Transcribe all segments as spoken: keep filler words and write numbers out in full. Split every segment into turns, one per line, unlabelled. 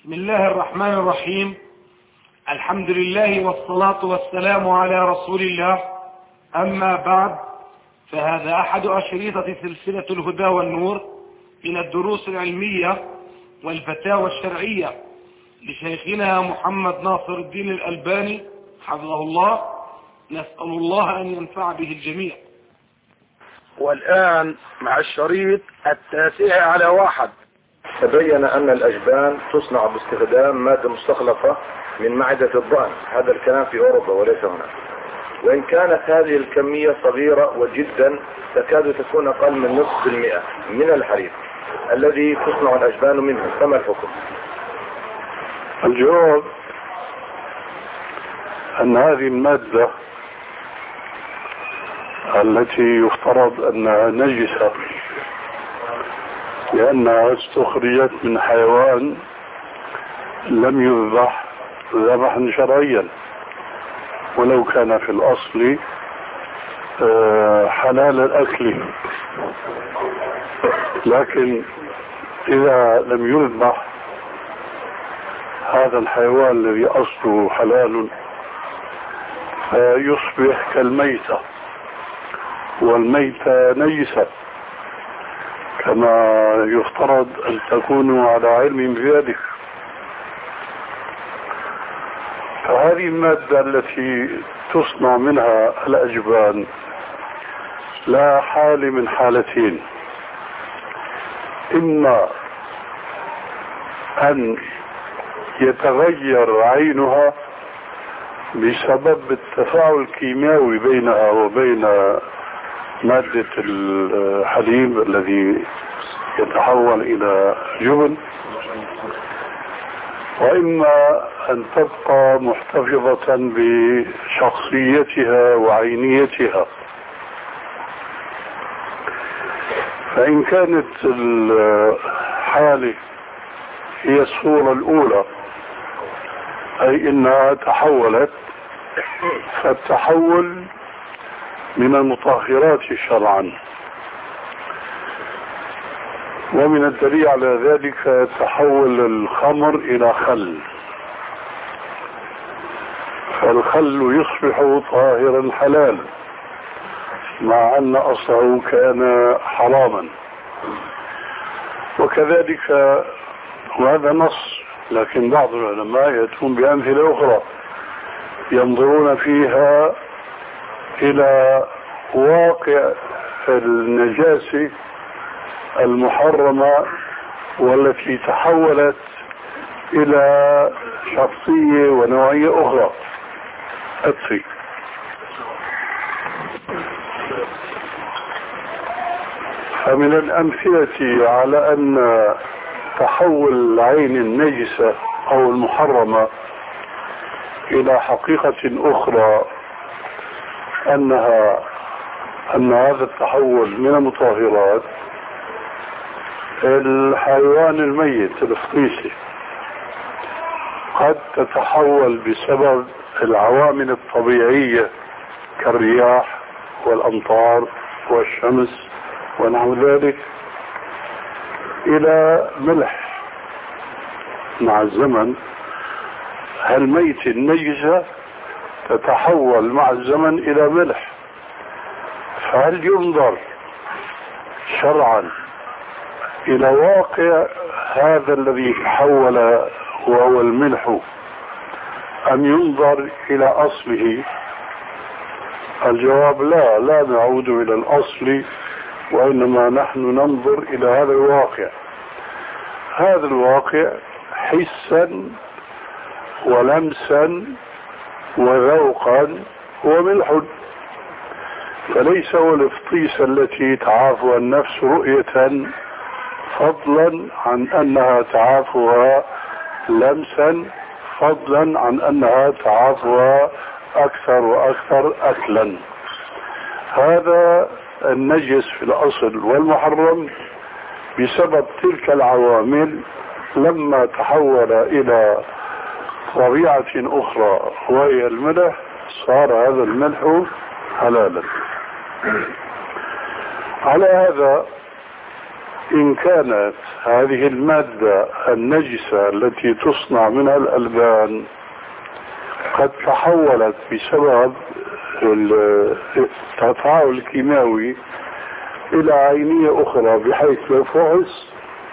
بسم الله الرحمن الرحيم. الحمد لله والصلاة والسلام على رسول الله. أما بعد، فهذا أحد أشريطة سلسلة الهدى والنور من الدروس العلمية والفتاوى الشرعية لشيخنا محمد ناصر الدين الألباني حفظه الله. نسأل الله أن ينفع به الجميع.
والآن مع الشريط التاسع على واحد.
تبين أن الأجبان تصنع باستخدام مادة مستخلصة من معدة الضأن. هذا الكلام في أوروبا وليس هنا، وإن كانت هذه الكمية صغيرة وجدا تكاد تكون أقل من نصف المئة من الحليب الذي تصنع الأجبان منه. فما الحكم؟
الجواب أن هذه المادة التي يفترض أنها نجسة لأنها استخرجت من حيوان لم يذبح ذبحا شرعيا، ولو كان في الأصل حلال الأكل، لكن إذا لم يذبح هذا الحيوان الذي أصله حلال فيصبح كالميتة، والميتة نجسة كما يفترض أن تكونوا على علم بذلك. فهذه المادة التي تصنع منها الأجبان لا حال من حالتين: إما أن يتغير عينها بسبب التفاعل الكيميائي بينها وبين مادة الحليب الذي يتحول إلى جبن، وإما أن تبقى محتفظة بشخصيتها وعينيتها. فإن كانت الحالة هي الصورة الأولى، أي إنها تحولت، فالتحول من المطهرات شرعا، ومن الدليل على ذلك تحول الخمر إلى خل، فالخل يصبح طاهرا حلال مع أن أصله كان حراما. وكذلك، وهذا نص، لكن بعض العلماء يأتون بأمثلة أخرى ينظرون فيها إلى واقع النجاسة المحرمة والتي تحولت إلى شخصية ونوعية أخرى. أكفي. فمن الأمثلة على أن تحول العين النجسة أو المحرمة إلى حقيقة أخرى أنها أن هذا التحول من المطهرات الحيوان الميت الفطيسي قد تتحول بسبب العوامل الطبيعية كالرياح والأمطار والشمس ونحو ذلك إلى ملح مع الزمن. هالميت النجسة تتحول مع الزمن إلى ملح، فهل ينظر شرعا إلى واقع هذا الذي تحول وهو الملح أم ينظر إلى أصله؟ الجواب لا لا نعود إلى الأصل، وإنما نحن ننظر إلى هذا الواقع. هذا الواقع حسا ولمسا وذوقا وملح، فليس هو الفطيسة التي تعافها النفس رؤية، فضلا عن أنها تعافها لمسا، فضلا عن أنها تعافها أكثر وأكثر أكلا. هذا النجس في الأصل والمحرم بسبب تلك العوامل لما تحول إلى طبيعة أخرى وهي الملح صار هذا الملح حلالا. على هذا إن كانت هذه المادة النجسة التي تصنع منها الألبان قد تحولت بسبب التفاعل الكيماوي إلى عينية أخرى بحيث لو فحص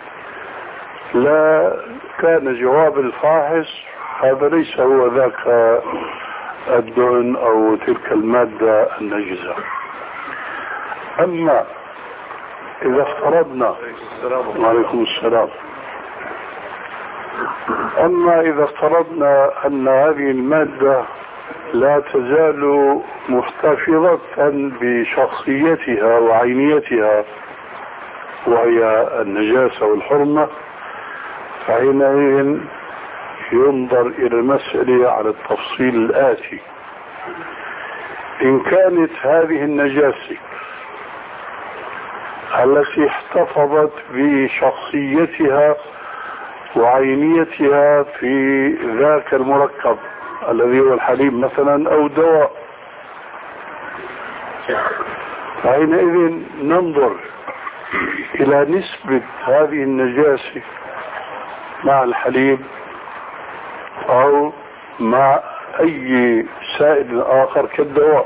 لا كان جواب الفاحص هذا ليس هو ذاك الدهن أو تلك المادة النجسة. أما إذا افترضنا وعليكم السلام أما إذا افترضنا أن هذه المادة لا تزال محتفظة بشخصيتها وعينيتها وهي النجاسة والحرمة، فحينئذ ينظر إلى المسألة على التفصيل الآتي. إن كانت هذه النجاسة التي احتفظت بشخصيتها وعينيتها في ذاك المركب الذي هو الحليب مثلا أو دواء، فحينئذ ننظر إلى نسبة هذه النجاسة مع الحليب أو مع أي سائل آخر كالدواء.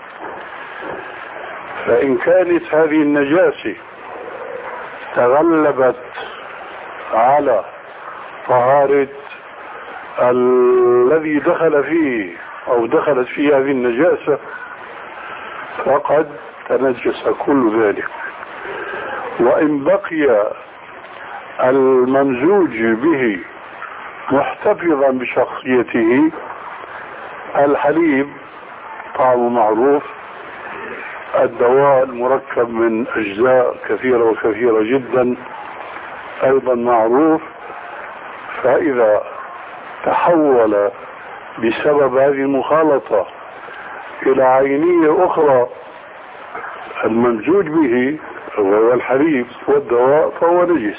فإن كانت هذه النجاسة تغلبت على طهارة الذي دخل فيه أو دخلت فيه هذه النجاسة فقد تنجس كل ذلك. وإن بقي الممزوج به محتفظا بشخصيته، الحليب طعمه معروف، الدواء المركب من أجزاء كثيرة وكثيرة جدا أيضا معروف، فإذا تحول بسبب هذه المخالطة إلى عينية أخرى الممزوج به وهو الحليب والدواء فهو نجس،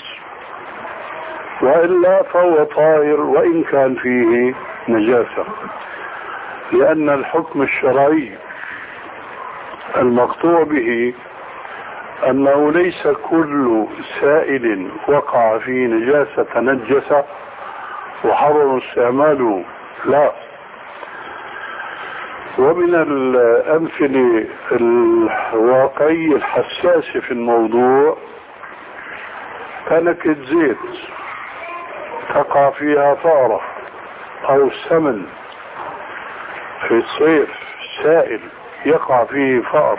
وإلا فهو طاهر وإن كان فيه نجاسة، لأن الحكم الشرعي المقطوع به أنه ليس كل سائل وقع فيه نجاسة تنجس وحرم استعماله، لا. ومن الأمثلة الواقعية الحساسة في الموضوع كنكة زيت تقع فيها فأرة أو سمن في الصيف سائل يقع فيه فأر،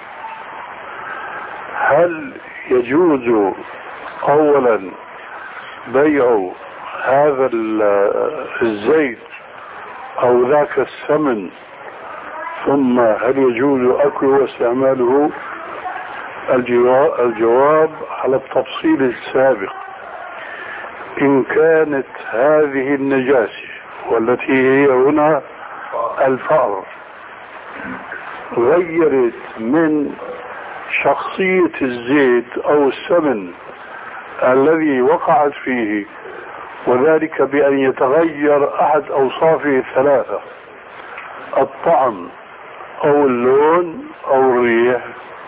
هل يجوز أولا بيع هذا الزيت أو ذاك السمن، ثم هل يجوز أكله واستعماله؟ الجواب على التفصيل السابق. إن كانت هذه النجاسة والتي هي هنا الفأر غيرت من شخصية الزيت أو السمن الذي وقعت فيه، وذلك بأن يتغير أحد أوصافه الثلاثة، الطعم أو اللون أو الريح،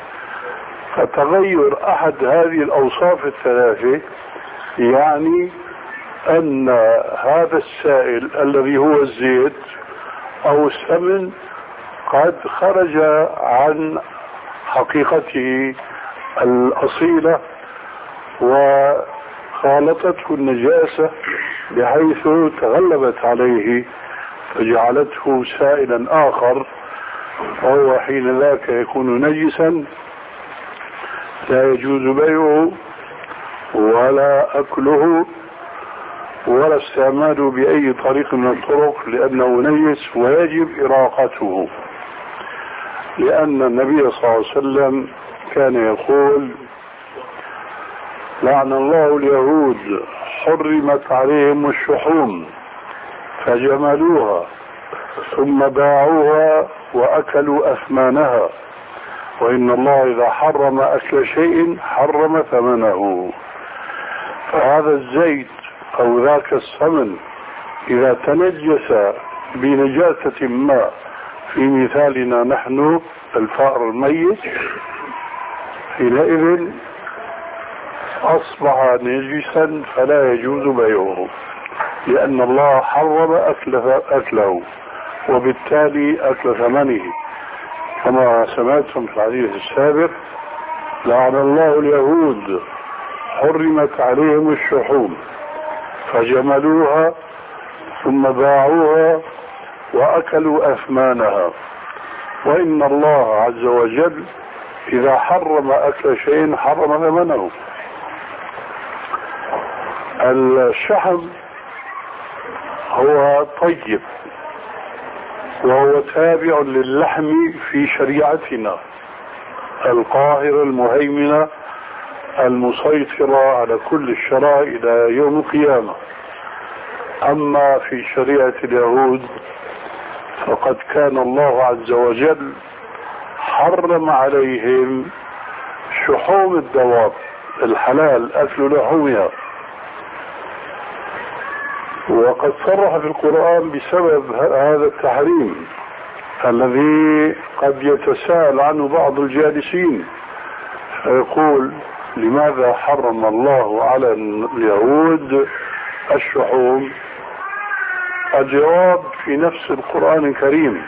فتغير أحد هذه الأوصاف الثلاثة يعني أن هذا السائل الذي هو الزيت أو السمن قد خرج عن حقيقته الأصيلة وخالطته النجاسة بحيث تغلبت عليه فجعلته سائلا آخر، وهو حين ذاك يكون نجسا لا يجوز بيعه ولا أكله ولا استعماله بأي طريق من الطرق، لأنه نجس ويجب إراقته، لأن النبي صلى الله عليه وسلم كان يقول: لعن الله اليهود حرمت عليهم الشحوم فجملوها ثم باعوها وأكلوا أثمانها، وإن الله إذا حرم أكل شيء حرم ثمنه. فهذا الزيت أو ذاك السمن إذا تنجس بنجاسة ما، في مثالنا نحن الفأر الميت، حينئذ أصبح نجسا فلا يجوز بيعه، لأن الله حرم أكله, أكله وبالتالي أكل ثمنه، كما سمعتم في الحديث السابق: لعن الله اليهود حرمت عليهم الشحوم فجملوها ثم باعوها وأكلوا أثمانها. وإن الله عز وجل إذا حرم أكل شيء حرم ثمنه. الشحم هو طيب وهو تابع للحم في شريعتنا القاهرة المهيمنة المسيطرة على كل الشرائع إلى يوم القيامة. أما في شريعة اليهود فقد كان الله عز وجل حرم عليهم شحوم الدواب الحلال أكل لحومها، وقد صرح في القرآن بسبب هذا التحريم الذي قد يتساءل عنه بعض الجالسين فيقول: لماذا حرم الله على اليهود الشحوم؟ الجواب في نفس القرآن الكريم: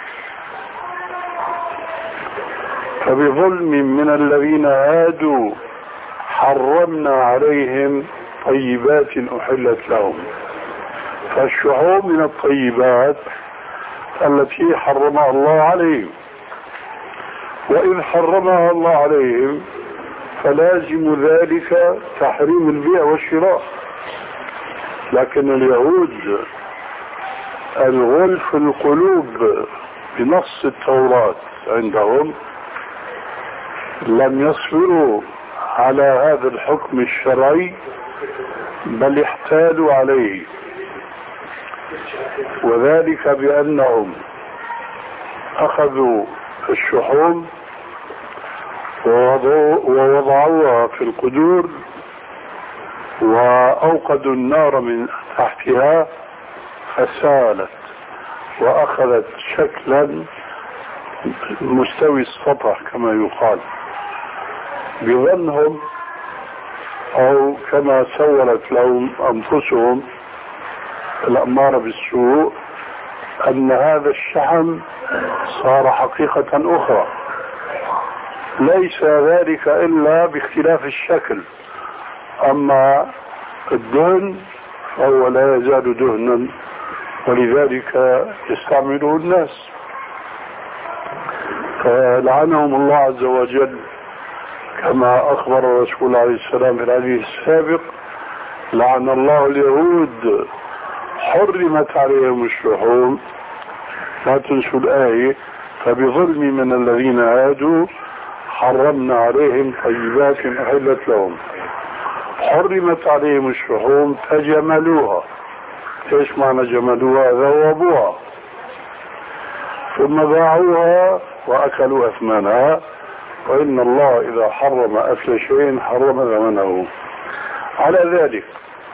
فبظلم من الذين هادوا حرمنا عليهم طيبات أحلت لهم. فالشحوم من الطيبات التي حرمها الله عليهم، وإذ حرمها الله عليهم فلازم ذلك تحريم البيع والشراء. لكن اليهود الغلف القلوب بنص التوراة عندهم لم يصبروا على هذا الحكم الشرعي بل احتالوا عليه، وذلك بأنهم أخذوا الشحوم ووضعوها في القدور وأوقدوا النار من تحتها فسالت وأخذت شكلا مستوي السطح كما يقال، بظنهم أو كما سولت لهم أنفسهم الأمارة بالسوء أن هذا الشحم صار حقيقة أخرى، ليس ذلك إلا باختلاف الشكل. أما الدهن فهو لا يزال دهنا، ولذلك يستعمله الناس. فلعنهم الله عز وجل كما أخبر الرسول عليه السلام في الحديث السابق: لعن الله اليهود حرمت عليهم الشحوم. لا تنسوا الآية: فبظلم من الذين هادوا حرمنا عليهم طيبات أحلت لهم. حرمت عليهم الشحوم فجملوها. ايش معنى جملوها؟ ذوبوها ثم باعوها وأكلوا أثمانها. وإن الله إذا حرم أكل شيء حرم ثمنه. على ذلك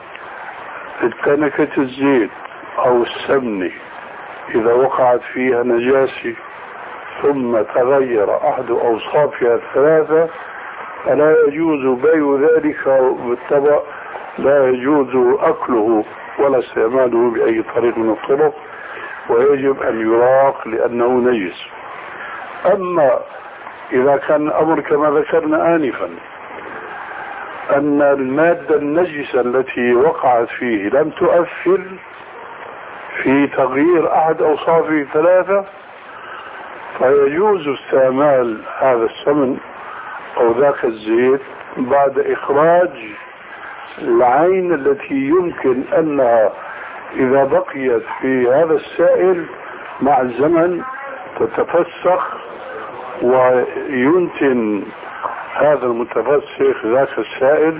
كنكة الزيت أو السمن إذا وقعت فيها نجاسة ثم تغير أحد أوصافها الثلاثة فلا يجوز بيع ذلك بالطبع، لا يجوز أكله ولا استعماله بأي طريق من الطرق، ويجب أن يراق لأنه نجس. أما إذا كان الأمر كما ذكرنا آنفا أن المادة النجسة التي وقعت فيه لم تؤثر في تغيير أحد أوصافه ثلاثة فيجوز استعمال هذا السمن أو ذاك الزيت بعد إخراج العين التي يمكن أنها إذا بقيت في هذا السائل مع الزمن تتفسخ وينتن هذا المتفسخ ذاك السائل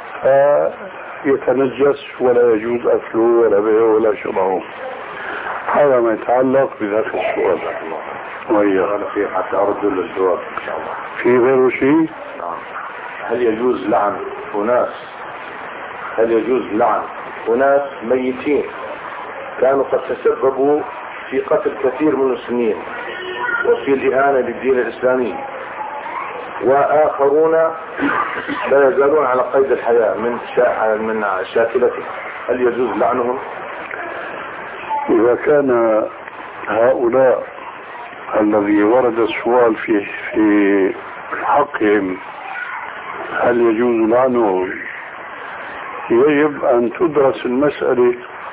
فيتنجس ولا يجوز أكله ولا بيعه ولا شرعه. هذا ما يتعلق بذاك السؤال. وإياه
أنا في حتى أرد للجواب إن شاء الله.
في غير شيء؟
هل يجوز لعن أناس هل يجوز لعن أناس ميتين كانوا قد تسببوا في قتل كثير من المسلمين وفي الإهانة للدين الإسلامي؟ وآخرون لا يزالون على قيد الحياة من شا... من شاكلته، هل يجوز لعنهم؟
إذا كان هؤلاء الذي ورد السؤال في في حقهم هل يجوز لعنهم، يجب أن تدرس المسألة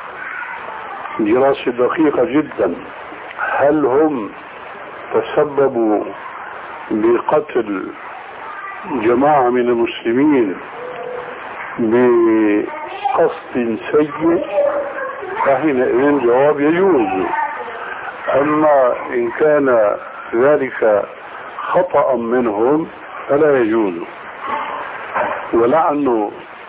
دراسة دقيقة جدا. هل هم تسببوا بقتل جماعة من المسلمين بقصد سيء؟ فحينئذ الجواب يجوز. أما إن كان ذلك خطأ منهم فلا يجوز. ولعن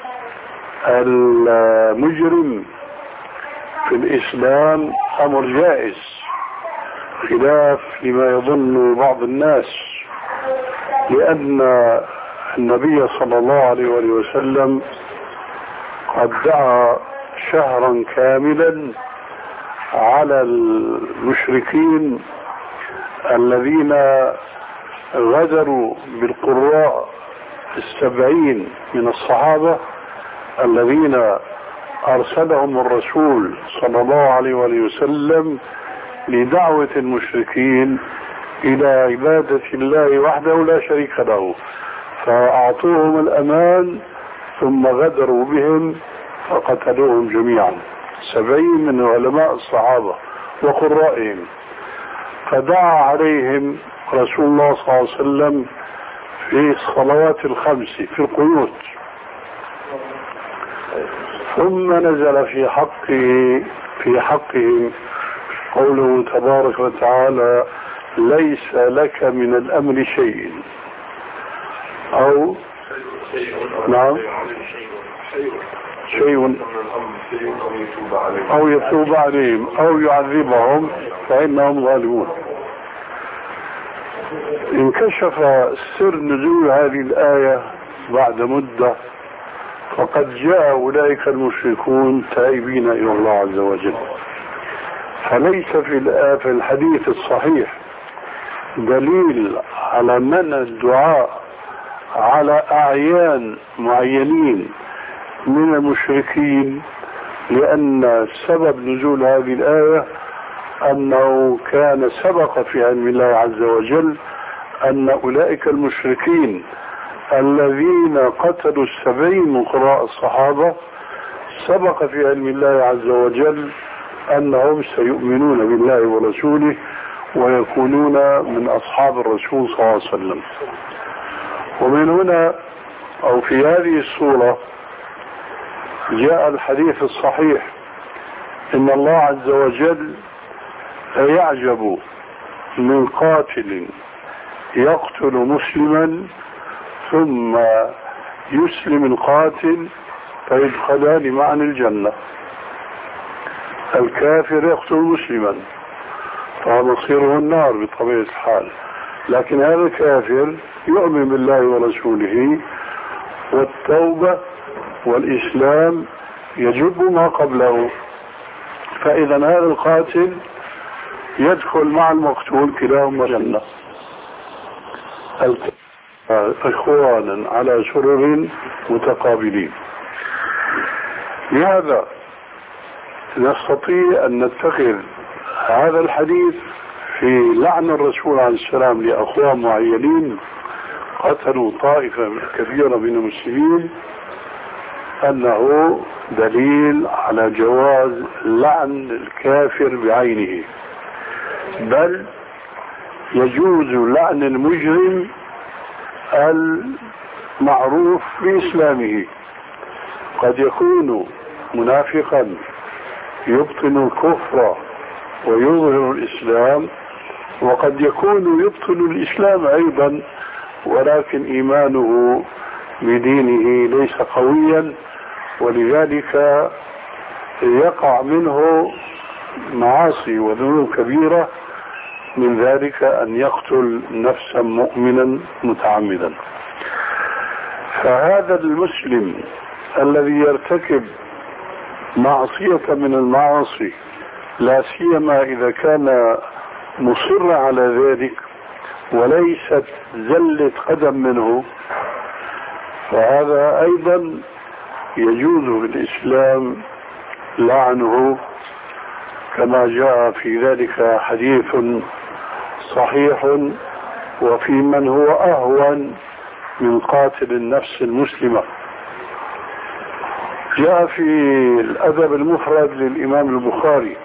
المجرم في الإسلام أمر جائز، خلاف لما يظن بعض الناس، لأن النبي صلى الله عليه وسلم قد دعا شهرا كاملا على المشركين الذين غدروا بالقراء السبعين من الصحابة الذين أرسلهم الرسول صلى الله عليه وسلم لدعوة المشركين إلى عبادة الله وحده لا شريك له، فأعطوهم الأمان ثم غدروا بهم فقتلوهم جميعا، سبعين من علماء الصحابة وقرائهم. فدعا عليهم رسول الله صلى الله عليه وسلم في الصلوات الخمس في القنوت، ثم نزل في حقه في حقهم قوله تبارك وتعالى ليس لك من الأمر شيء، أو نعم شيء أو يتوب عليهم أو يعذبهم فإنهم ظالمون. انكشف سر نزول هذه الآية بعد مدة، فقد جاء أولئك المشركون تائبين إلى الله عز وجل. فليس في الحديث الصحيح دليل على منع الدعاء على أعيان معينين من المشركين، لأن سبب نزول هذه الآية أنه كان سبق في علم الله عز وجل أن أولئك المشركين الذين قتلوا السبعين من قراء الصحابة سبق في علم الله عز وجل أنهم سيؤمنون بالله ورسوله ويكونون من أصحاب الرسول صلى الله عليه وسلم. ومن هنا أو في هذه الصورة جاء الحديث الصحيح إن الله عز وجل يعجب من قاتل يقتل مسلما ثم يسلم القاتل فيدخلان معا الجنة. الكافر يقتل مسلما فمصيره النار بطبيعة الحال، لكن هذا الكافر يؤمن بالله ورسوله، والتوبة والإسلام يجب ما قبله، فإذا هذا القاتل يدخل مع المقتول كلاهما جنة. إخوانا على سرر متقابلين. لهذا نستطيع أن نتخذ هذا الحديث في لعن الرسول عليه السلام لأخوان معينين قتلوا طائفة كبيرة من المسلمين أنه دليل على جواز لعن الكافر بعينه، بل يجوز لعن المجرم المعروف بإسلامه. قد يكون منافقا يبطن الكفر ويظهر الإسلام، وقد يكون يبطن الإسلام أيضا ولكن إيمانه بدينه ليس قويا، ولذلك يقع منه معاصي وذنوب كبيرة، من ذلك أن يقتل نفسا مؤمنا متعمدا. فهذا المسلم الذي يرتكب معصية من المعاصي، لا سيما إذا كان مصر على ذلك وليست زلة قدم منه، فهذا أيضا يجوز في الإسلام لعنه، كما جاء في ذلك حديث صحيح وفي من هو أهون من قاتل النفس المسلمة. جاء في الأدب المفرد للإمام البخاري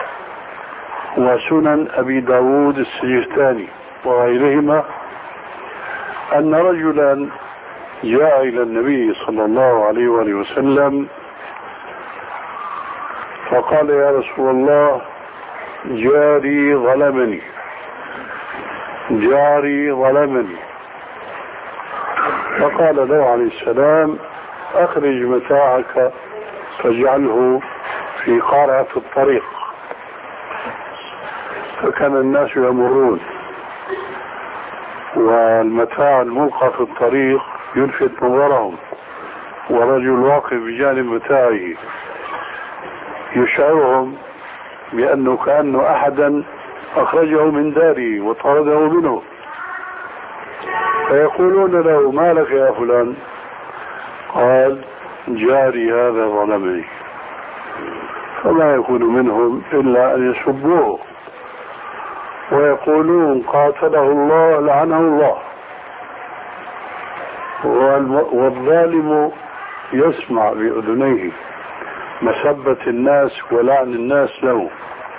وسنن أبي داود السجستاني وغيرهما أن رجلا جاء إلى النبي صلى الله عليه وآله وسلم فقال: يا رسول الله، جاري ظلمني جاري ظلمني فقال له عليه السلام: أخرج متاعك فاجعله في قارعة الطريق. فكان الناس يمرون والمتاع الملقى في الطريق يلفت نظرهم، ورجل واقف بجانب متاعه يشعرهم بأنه كأنه أحدا أخرجه من داره وطرده منه، فيقولون له: ما لك يا فلان؟ قال: جاري هذا ظلمني. فما يكون منهم إلا أن يسبوه ويقولون: قاتله الله لعنه الله. والظالم يسمع بأذنيه مسبة الناس ولعن الناس له،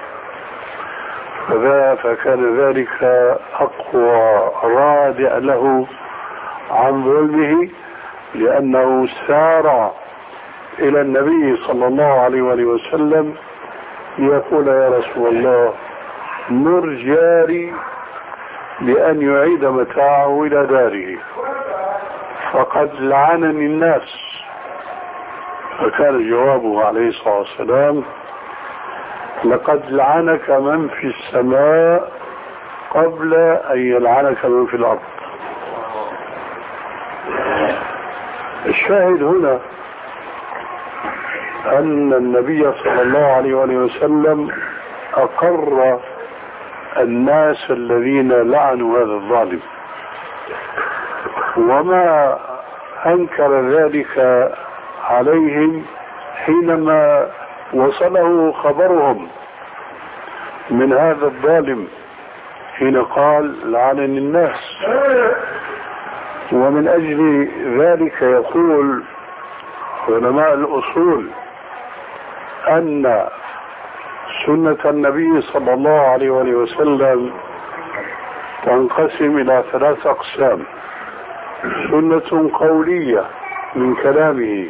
فكان ذلك أقوى رادع له عن ظلمه، لأنه سار إلى النبي صلى الله عليه وآله وسلم ليقول: يا رسول الله، مر جاري بأن يعيد متاعه إلى داره فقد لعنني الناس. فكان جوابه عليه الصلاة والسلام: لقد لعنك من في السماء قبل أن يلعنك من في الأرض. الشاهد هنا أن النبي صلى الله عليه وسلم أقر الناس الذين لعنوا هذا الظالم، وما أنكر ذلك عليهم حينما وصله خبرهم من هذا الظالم، حين قال: لعنني الناس. ومن أجل ذلك يقول علماء الأصول أن سنة النبي صلى الله عليه وسلم تنقسم إلى ثلاث أقسام: سنة قولية من كلامه،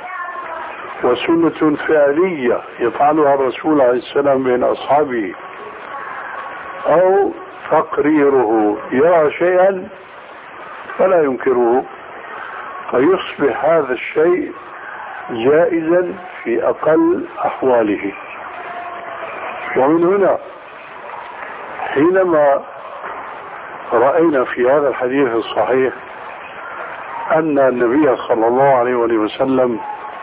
وسنة فعلية يفعلها الرسول عليه السلام بين أصحابه، أو تقريره، يرى شيئا فلا ينكره فيصبح هذا الشيء جائزا في أقل أحواله. ومن هنا حينما رأينا في هذا الحديث الصحيح أن النبي صلى الله عليه وسلم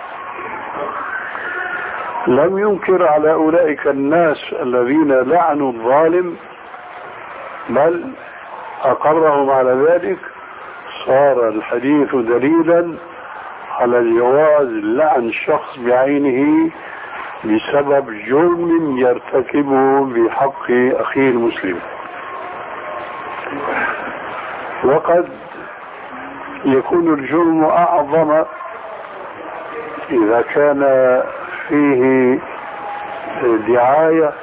لم ينكر على أولئك الناس الذين لعنوا الظالم، بل أقرهم على ذلك، صار الحديث دليلا على جواز لعن شخص بعينه بسبب جرم يرتكبه بحق أخيه المسلم. وقد يكون الجرم أعظم إذا كان فيه دعاية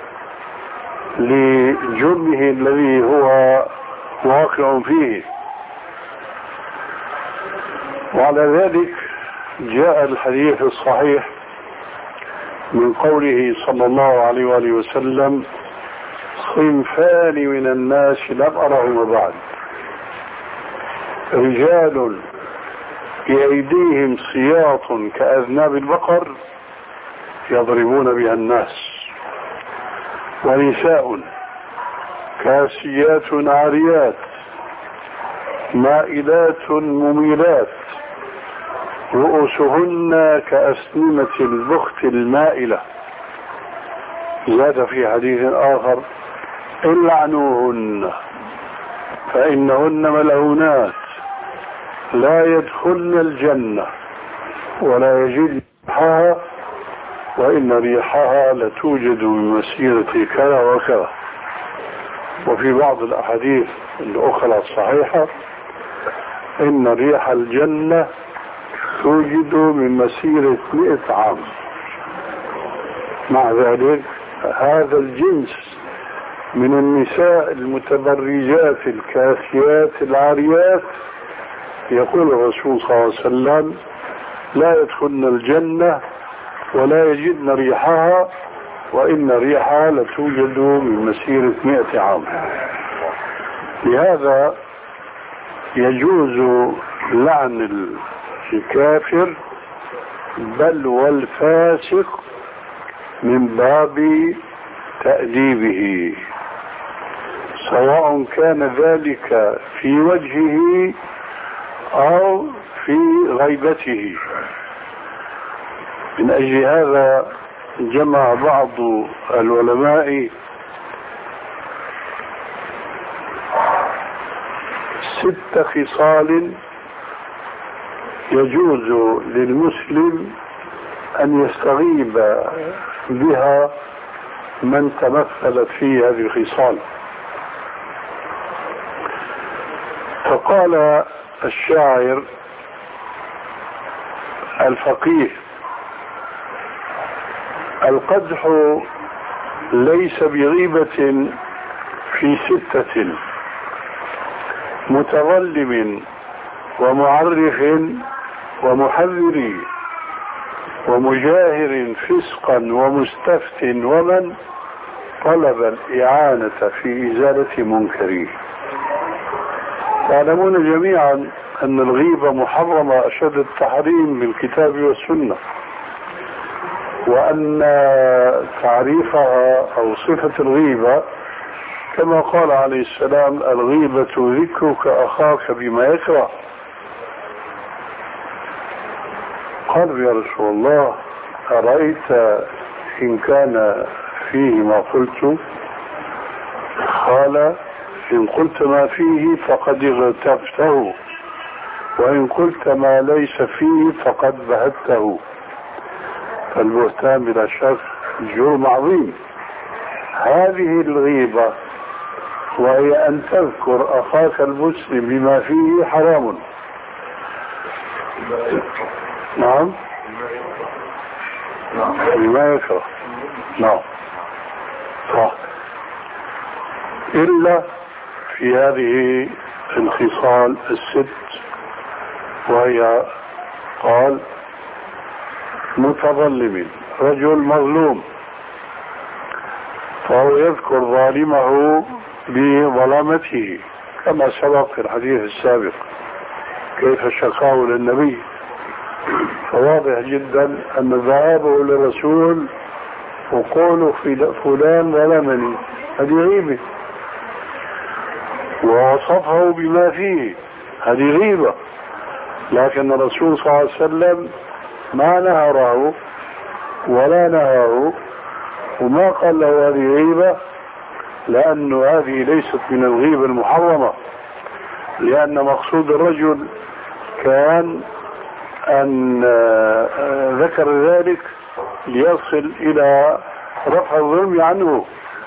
لجرمه الذي هو واقع فيه. وعلى ذلك جاء الحديث الصحيح من قوله صلى الله عليه وآله وسلم: صنفان من الناس لم أرهما بعد، رجال بأيديهم سياط كأذناب البقر يضربون بها الناس، ونساء كاسيات عاريات مائلات مميلات رؤوسهن كأسنمة البخت المائلة. زاد في حديث آخر: العنوهن. فإنهن ملعونات لا يدخلن الجنة ولا يجد ريحها وإن ريحها لتوجد بمسيرة كذا وكذا. وفي بعض الأحاديث الأخرى الصحيحة إن ريح الجنة توجد من مسيرة مئة عام. مع ذلك هذا الجنس من النساء المتبرجات الكاسيات العاريات يقول الرسول صلى الله عليه وسلم لا يدخلن الجنة ولا يجدن ريحها وإن ريحها لتوجد من مسيرة مئة عام. لهذا يجوز لعن الكافر بل والفاسق من باب تأديبه، سواء كان ذلك في وجهه أو في غيبته. من أجل هذا جمع بعض العلماء ست خصال يجوز للمسلم أن يستغيب بها من تمثلت فيه هذه الخصال. فقال الشاعر الفقيه القدح ليس بغيبة في ستة متظلم ومعرف ومحذر ومجاهر فسقا ومستفت ومن طلب الإعانة في إزالة منكره. تعلمون جميعا أن الغيبة محرمة أشد التحريم بالكتاب والسنة، وأن تعريفها أو صفة الغيبة كما قال عليه السلام الغيبة ذكرك أخاك بما يكره. قال يا رسول الله أرأيت إن كان فيه ما قلت؟ قال إن قلت ما فيه فقد اغتبته وإن قلت ما ليس فيه فقد بهته. فالبهتان بلا شك جرم عظيم. هذه الغيبة وهي أن تذكر أخاك المسلم بما فيه حرام. نعم بما يكره. نعم صح، إلا في هذه الخصال الست، وهي قال متظلم رجل مظلوم فهو يذكر ظالمه بظلامته كما سبق في الحديث السابق كيف شكاه للنبي. فواضح جدا أن ذهابه للرسول وقوله في فلان ظلمني هذه غيبة، ووصفه بما فيه هذه غيبة، لكن الرسول صلى الله عليه وسلم ما نهره ولا نهاه وما قال له هذه غيبة، لأن هذه ليست من الغيبة المحرمة، لأن مقصود الرجل كان أن ذكر ذلك ليصل إلى رفع الظلم عنه.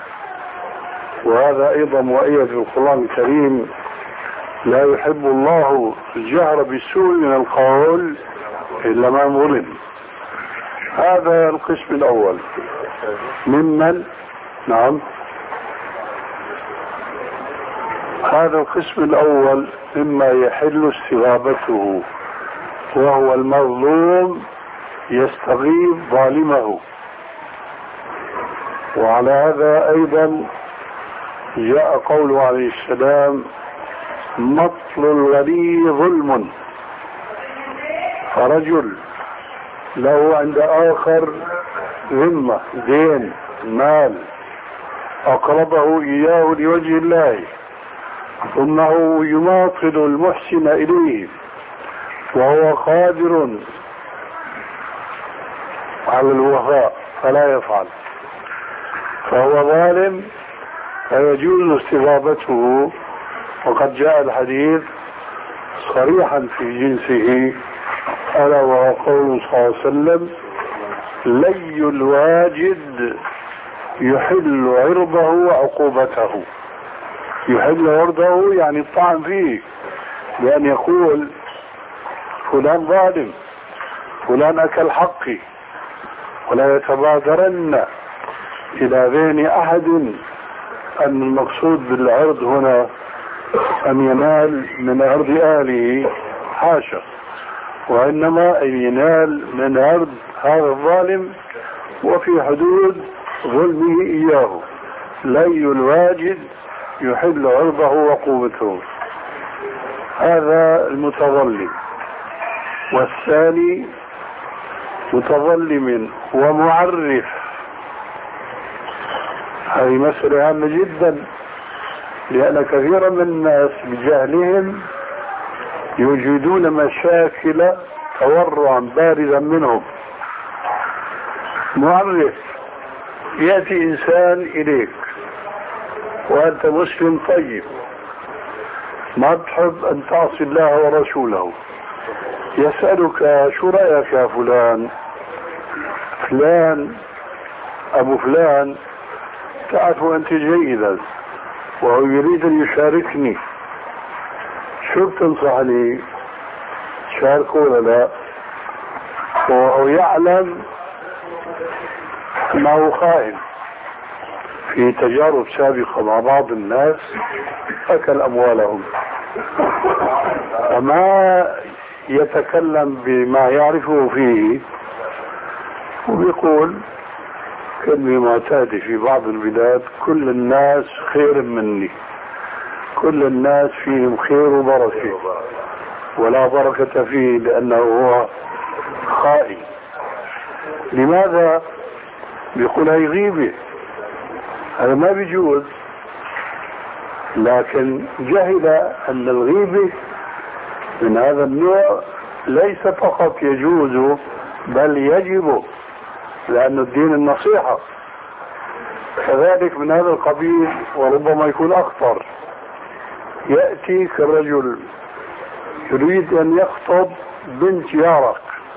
وهذا أيضا مؤيد في القرآن الكريم لا يحب الله الجهر بالسوء من القول إلا ما ظلم. هذا القسم الأول ممن نعم هذا القسم الأول مما يحل استغابته، وهو المظلوم يستغيب ظالمه. وعلى هذا أيضا جاء قوله عليه السلام مطل الغني ظلم. فرجل له عند آخر ذمة دين مال أقربه إياه لوجه الله، ثم هو يماطل المحسن إليه وهو قادر على الوفاء فلا يفعل، فهو ظالم فيجوز استغابته وقد جاء الحديث صريحا في جنسه، ألا وهو قول صلى الله عليه وسلم: لي الواجد يحل عرضه وعقوبته. يحل عرضه يعني الطعن فيه، بأن يقول فلان ظالم، فلان أكل حقي، ولا يتبادرن إلى ذهن أحد أن المقصود بالعرض هنا أن ينال من عرض أهله، حاشا، وإنما أن ينال من عرض هذا الظالم وفي حدود ظلمه إياه. لي الواجد يحل عرضه وعقوبته، هذا المتظلم. والثاني متظلم ومعرف، هذه مسألة هامة جدا، لأن كثيرا من الناس بجهلهم يوجدون مشاكل تورعا بارزا منهم. معرف، يأتي إنسان إليك وأنت مسلم طيب ما تحب أن تعصي الله ورسوله، يسألك: شو رأيك يا فلان؟ فلان أبو فلان تعرف أنت جيدا وهو يريد أن يشاركني، شو بتنصحني؟ شاركه ولا لا؟ وهو يعلم أنه خائن. في تجارب سابقة مع بعض الناس أكل أموالهم، وما يتكلم بما يعرفه فيه، وبيقول كلمة معتادة في بعض البلاد: كل الناس خير مني، كل الناس فيهم خير وبركة، ولا بركة فيه لأنه هو خائن. لماذا؟ بيقول هي غيبة، هذا ما بيجوز، لكن جهل أن الغيبة من هذا النوع ليس فقط يجوز بل يجب، لأن الدين النصيحة. كذلك من هذا القبيل، وربما يكون أخطر، يأتي كرجل يريد أن يخطب بنت جارك: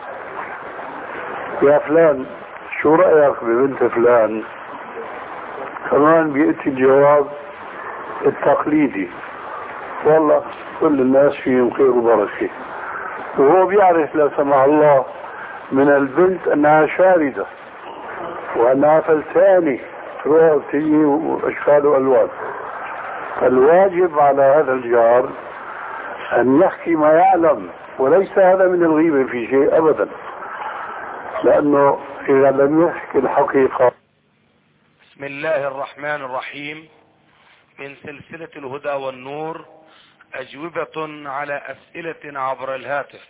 يا فلان شو رأيك ببنت فلان؟ كمان بيأتي الجواب التقليدي: والله كل الناس فيهم خير وبركة، وهو بيعرف لا سمح الله من البنت أنها شاردة وأنها فلتاني تروح تيجي وأشكال وألوان. فالواجب على هذا الجار أن يحكي ما يعلم، وليس هذا من الغيبة في شيء أبدا، لأنه إذا لم يحكي الحقيقة.
بسم الله الرحمن الرحيم. من سلسلة الهدى والنور، أجوبة على أسئلة عبر الهاتف.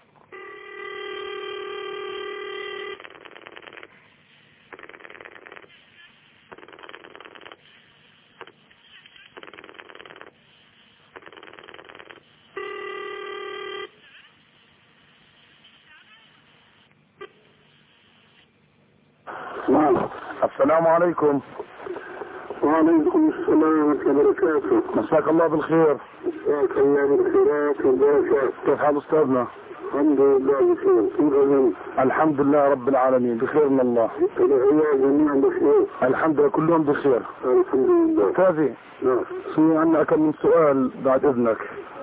السلام عليكم.
وعليكم السلام ورحمة الله وبركاته.
مساك الله بالخير.
مساك الله بالخيرات والبركات.
كيف حال أستاذنا؟
الحمد لله بخير.
الحمد لله رب العالمين بخير من الله.
العيال جميعا بخير.
الحمد لله كلهم بخير.
الحمد لله.
أستاذي،
نعم.
في عندنا كم من سؤال بعد إذنك.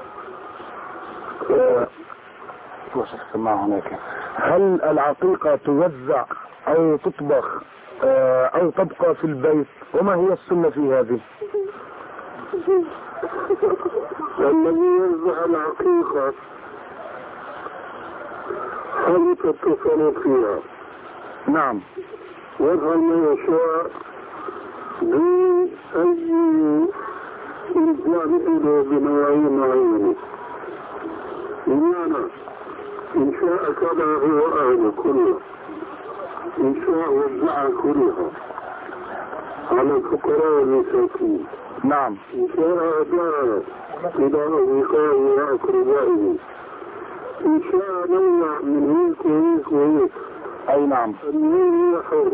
وش اسمع هناك؟ هل العقيقة توزع أو تطبخ أو تبقى في البيت؟ وما هي السنة في هذه؟
الذي يوزع العقيقة هل تتصل فيها؟
نعم.
يفعل ما يشاء دون أي إلزام له بنواعي معينة. بمعنى إن شاء كذا هو أهل كله، إن شاء وزع كلها على الفقراء والمساكين.
نعم.
إن شاء أداها إلى أصدقائه وأقربائه، إن شاء نوع من هيك وهيك وهيك.
أي نعم.
النية حر.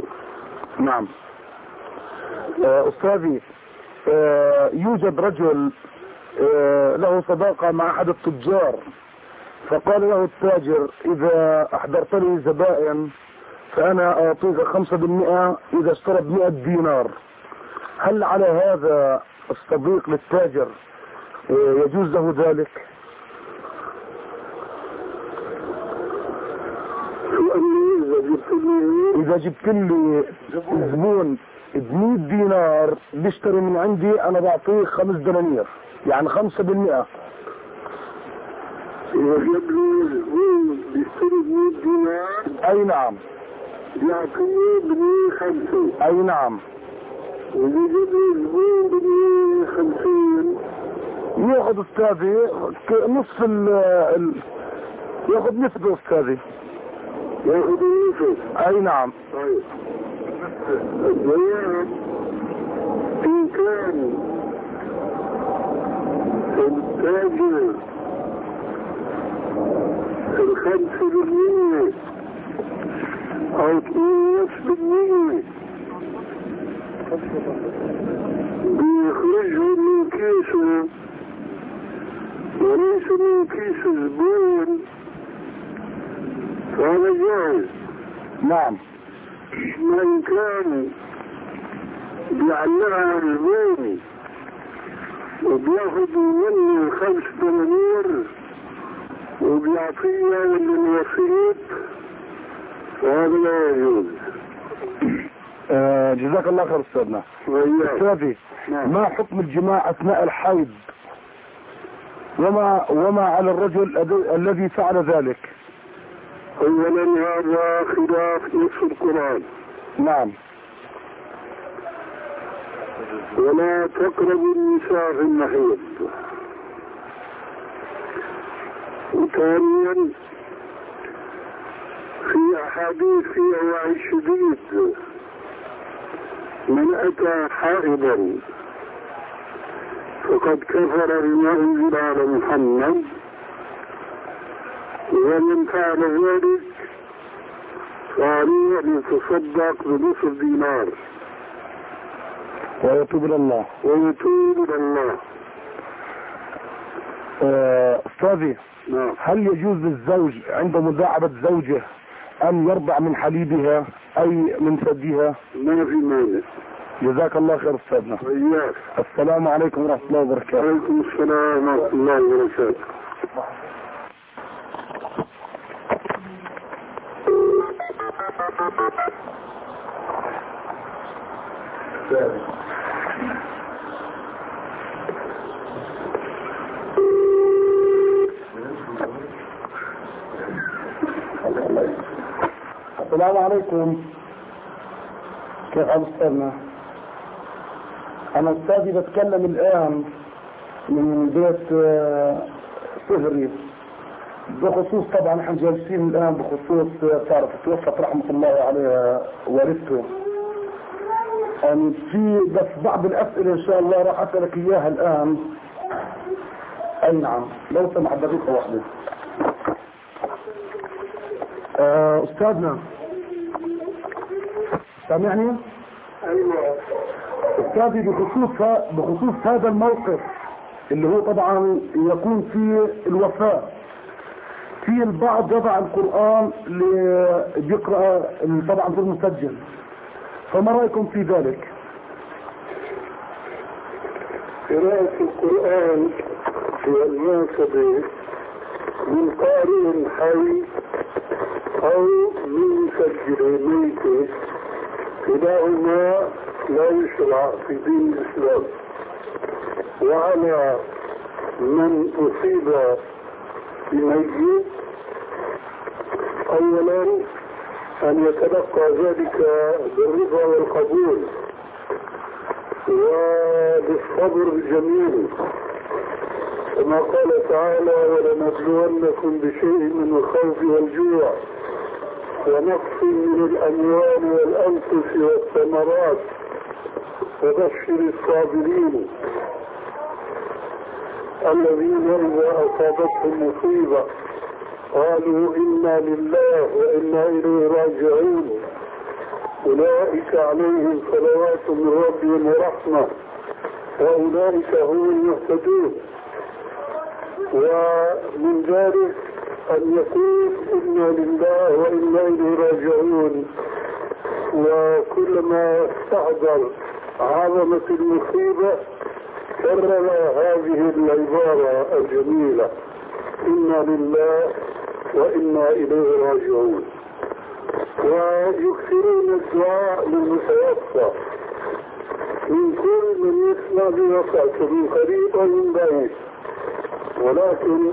نعم. أستاذي، أه يوجد رجل له صداقة مع أحد التجار، فقال له التاجر إذا أحضرت لي زبائن فأنا أعطيك خمسة بالمئة إذا اشترى بمئة دينار. هل على هذا الصديق للتاجر يجوز له ذلك؟ إذا جبت لي زبون بمئة دينار بيشتري من عندي أنا بعطيه خمس دنانير، يعني خمسة بالمئة.
إذا جاب له زبون بيشتري بمئة دينار
أي نعم
يعطيه بمئة خمسة.
أي نعم.
وإذا جاب له زبون بمئة خمسين
ياخذ أستاذي نصف ال ال ياخذ نسبة أستاذي.
ياخذ النصف.
أي نعم.
طيب البيان إن كان التاجر الخمسة بالمية أو اثنين بالمية بيخرجه من كيسه وليس من كيس الزبون فهذا جائز.
نعم.
ما إن كان بيعلقها الزبون وبياخذ منه خمس دنانير وبيعطيها للوسيط فهذا لا يجوز.
آه جزاك الله خير أستاذنا. أستاذي ما حكم الجماع أثناء الحيض وما وما على الرجل الذي فعل ذلك؟
أولا هذا خلاف نص القرآن.
نعم.
ولا تقربوا النساء في المحيض. وثانيا في أحاديث فيها وعي شديد من أتى حائضا فقد كفر بما أنزل على محمد ومن فعل ذلك فعليه أن يتصدق بنصف دينار
ويتوب إلى الله.
ويتوب إلى الله.
أستاذي
نعم.
هل يجوز للزوج عند مداعبة زوجه أن يرضع من حليبها أي من ثديها؟
ما في مانع.
جزاك الله خير أستاذنا.
وإياك.
السلام عليكم ورحمة الله وبركاته.
وعليكم السلام ورحمة الله وبركاته.
السلام عليكم. كيف حال أستاذنا؟ أنا أستاذي بتكلم الآن من بيت صهري بخصوص، طبعا احنا جالسين الآن بخصوص تعرف توفت رحمة الله عليها والدته. يعني في بس بعض الأسئلة إن شاء الله راح أسألك إياها الآن. أي نعم لو سمحت دقيقة واحدة. أستاذنا سامعني؟
أيوة.
أستاذي بخصوص بخصوص هذا الموقف اللي هو طبعا يكون فيه الوفاة، في البعض يضع القرآن اللي بيقرأ طبعا في المسجل، فما رأيكم في ذلك؟
قراءة القرآن في المناسبة من قارئ حي أو من مسجل ميت كلاهما لا يشرع في دين الإسلام. وعلى من أصيب بميت أولا أن يتلقى ذلك بالرضا والقبول وبالصبر الجميل، كما قال تعالى: ولنبلونكم بشيء من الخوف والجوع ونقص من الأموال والأنفس والثمرات وبشر الصابرين الذين إذا أصابتهم مصيبة قالوا إنا لله وإنا إليه راجعون أولئك عليهم صلوات من ربهم ورحمة وأولئك هم المهتدون. ومن ذلك أن يقول إنا لله وإنا إليه راجعون، وكلما استحضر عظمة المصيبة كرر هذه العبارة الجميلة: إنا لله وإنا إليه راجعون. ويكثرون الدعاء للمتوفى من كل من يسمع بوفاته من قريب ومن بعيد، ولكن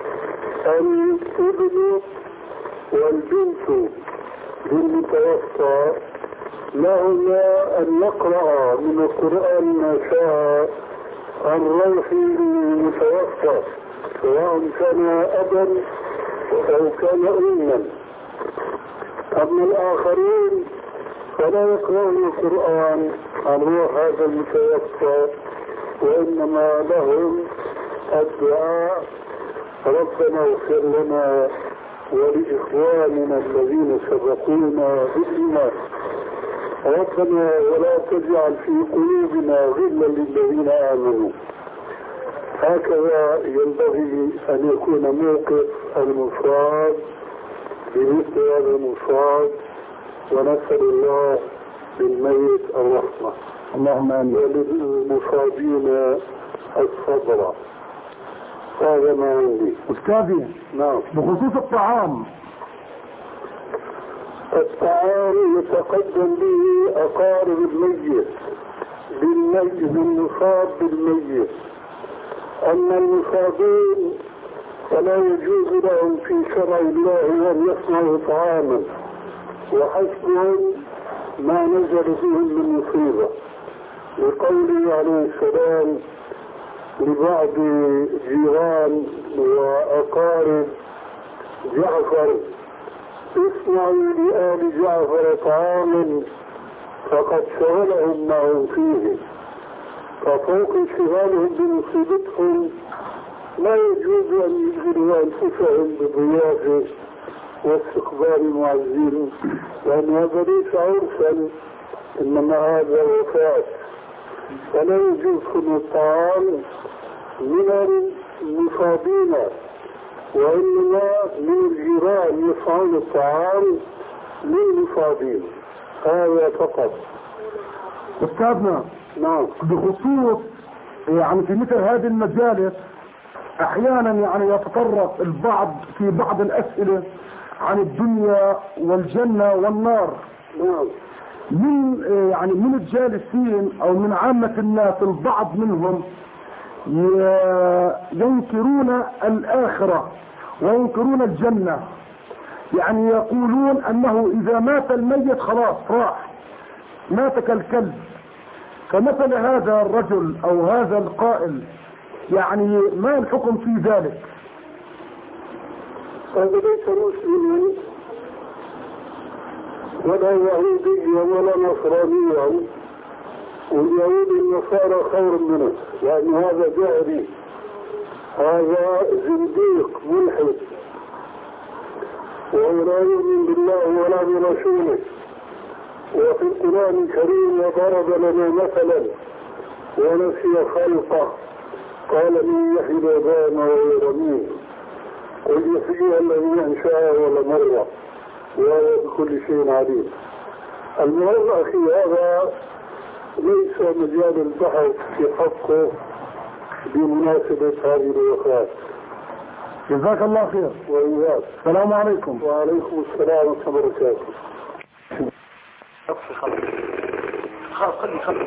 الابن والبنت للمتوفى لهما أن يقرأ من القرآن ما شاء عن روح المتوفى، سواء كان أبا أو كان أما. أما الآخرين فلا يقرأون القرآن عن روح هذا المتوفى، وإنما لهم الدعاء: ربنا اغفر لنا ولإخواننا الذين سبقونا بالإيمان، ربنا ولا تجعل في قلوبنا غلا للذين آمنوا. هكذا ينبغي أن يكون موقف المفراد بمثل هذا المفراد، ونسأل الله للميت الرحمة
اللهم آمين،
وللمصابين الصبر. هذا ما عندي.
أستاذي،
نعم.
بخصوص الطعام،
الطعام يتقدم به أقارب الميت بالميت بالمصاب بالميت. أما المصابين فلا يجوز لهم في شرع الله أن يصنعوا طعاما، وحسبهم ما نزل بهم من مصيبة، لقوله عليه السلام لبعض جيران وأقارب جعفر: اصنعوا لآل جعفر طعاما فقد شغلهم ما هم فيه. ففوق انشغالهم بمصيبتهم لا يجوز أن يشغلوا أنفسهم بضيافة واستقبال المعزين، لأن هذا ليس عرسا، إنما هذا وفاة. فلا يجوز كل الطعام من المصابين، وإنما من الجيران يصنعون الطعام للمصابين. هذا فقط.
أستاذنا،
نعم.
بخصوص يعني في مثل هذه المجالس احيانا يعني يتطرق البعض في بعض الاسئلة عن الدنيا والجنة والنار.
نعم.
من يعني من الجالسين او من عامة الناس البعض منهم ينكرون الاخرة وينكرون الجنة، يعني يقولون انه اذا مات الميت خلاص راح، مات كالكلب. فمثل هذا الرجل او هذا القائل يعني ما الحكم في ذلك؟
هذا ليس مسلما ولا يهوديا ولا نصرانيا، واليهود النصارى خير منه، يعني هذا جاهلي، هذا زنديق ملحد، وهو لا يؤمن بالله ولا برسوله. وفي القرآن الكريم وضرب لنا مثلا ونسي خلقه قال من يحيي العظام وهي رميم، قل يحييها الذي انشاها ولا مرة وهو بكل شيء عليم. المهم اخي، هذا ليس مجال البحث في حقه بمناسبة هذه الوفاة.
جزاك الله خير.
وإياك.
السلام عليكم.
وعليكم السلام ورحمة الله وبركاته.
خلاص خلاص خلي خلي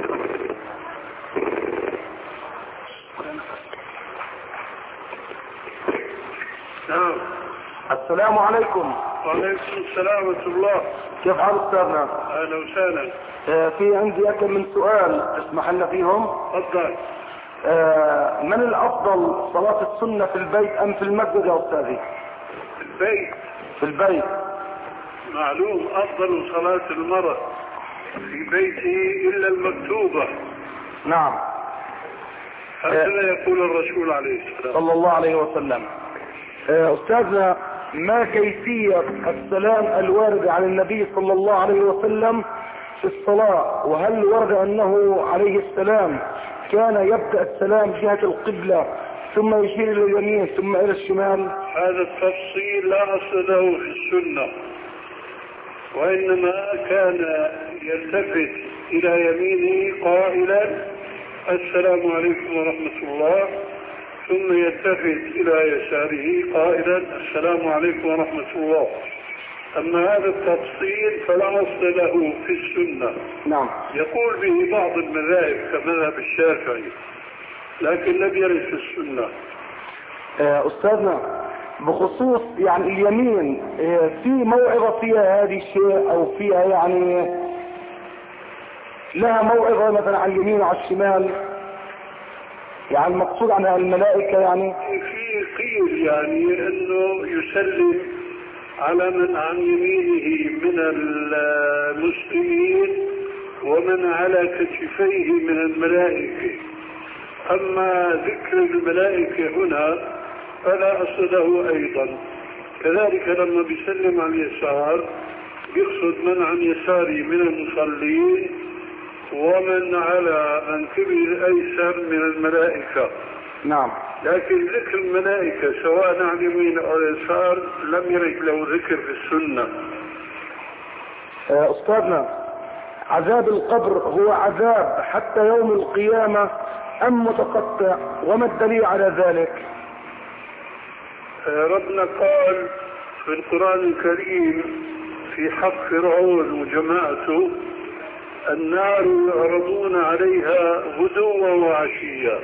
نعم.
السلام عليكم.
وعليكم السلام ورحمة الله.
كيف حال أستاذنا؟
أهلا وسهلا.
آه في عندي أكم من سؤال تسمح لنا فيهم؟
تفضل.
آه من الأفضل صلاة السنة في البيت أم في المسجد يا أستاذي؟
في البيت.
في البيت.
معلوم أفضل صلاة المرء في بيته إلا المكتوبة.
نعم.
هكذا يقول الرسول عليه السلام
صلى الله عليه وسلم. آه أستاذنا، ما كيفية السلام الوارد عن النبي صلى الله عليه وسلم في الصلاة؟ وهل ورد أنه عليه السلام كان يبدأ السلام جهة القبلة
ثم يشير الى اليمين ثم الى الشمال؟
هذا التفصيل لا اصل له في السنة، وانما كان يلتفت الى يمينه قائلا السلام عليكم ورحمة الله، ثم يلتفت الى يساره قائلا السلام عليكم ورحمة الله. اما هذا التفصيل فلا اصل له في السنة.
نعم.
يقول به بعض المذاهب كمذهب الشافعي، لكن لم يرد في السنة.
أستاذنا بخصوص يعني اليمين، في موعظة فيها هذه الشيء أو فيها يعني لها موعظة مثلا على اليمين وعلى الشمال؟ يعني المقصود عنها الملائكة يعني؟
في قيل يعني أنه يسلم على من عن يمينه من المسلمين ومن على كتفيه من الملائكة. أما ذكر الملائكة هنا فلا أصل له أيضا. كذلك لما بيسلم عن اليسار يقصد من عن يساره من المصلين ومن على منكبه الأيسر من الملائكة.
نعم.
لكن ذكر الملائكة سواء عن يمين أو يسار لم يرد له ذكر في السنة.
أستاذنا، عذاب القبر هو عذاب حتى يوم القيامة أم متقطع؟ وما الدليل على ذلك؟
ربنا قال في القرآن الكريم في حق فرعون وجماعته النار يعرضون عليها غدوا وعشيا.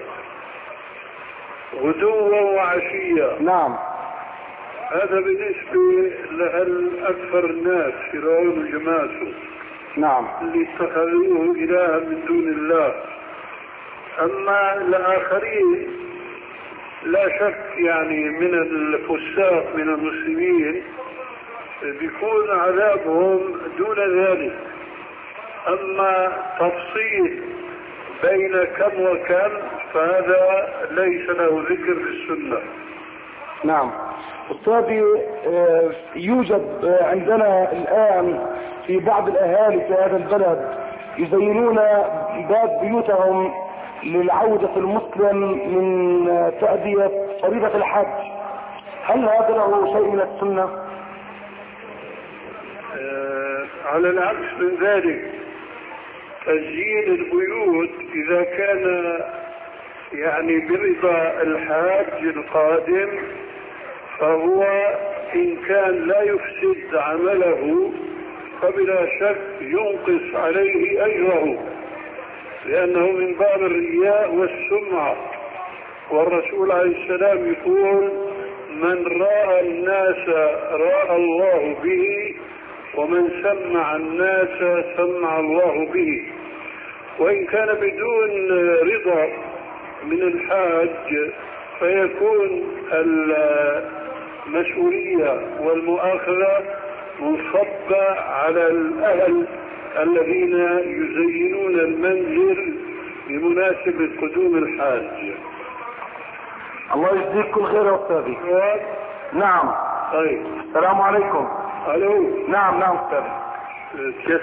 غدوا وعشيا.
نعم.
هذا بالنسبة لأكثر الناس فرعون وجماعته.
نعم.
اللي اتخذوه إلها من دون الله. أما الآخرين لا شك يعني من الفساق من المسلمين بيكون عذابهم دون ذلك. أما تفصيل بين كم وكم فهذا ليس له ذكر في السنة.
نعم. أستاذي، يوجد عندنا الآن في بعض الأهالي في هذا البلد يزينون باب بيوتهم للعودة المسلم من تأدية فريضة الحج. هل هذا له شيء من السنة؟
آه على العكس من ذلك، تزيين البيوت إذا كان يعني برضا الحاج القادم فهو إن كان لا يفسد عمله فبلا شك ينقص عليه أجره، لأنه من باب الرياء والسمعة. والرسول عليه السلام يقول من رأى الناس رأى الله به ومن سمع الناس سمع الله به. وإن كان بدون رضا من الحاج فيكون المسؤولية والمؤاخذة منصبة على الأهل الذين يزينون المنزل بمناسبة قدوم الحاج.
الله يجزيك كل خير يا أستاذي. نعم.
طيب.
السلام عليكم.
ألو.
نعم نعم أستاذي.
كيف؟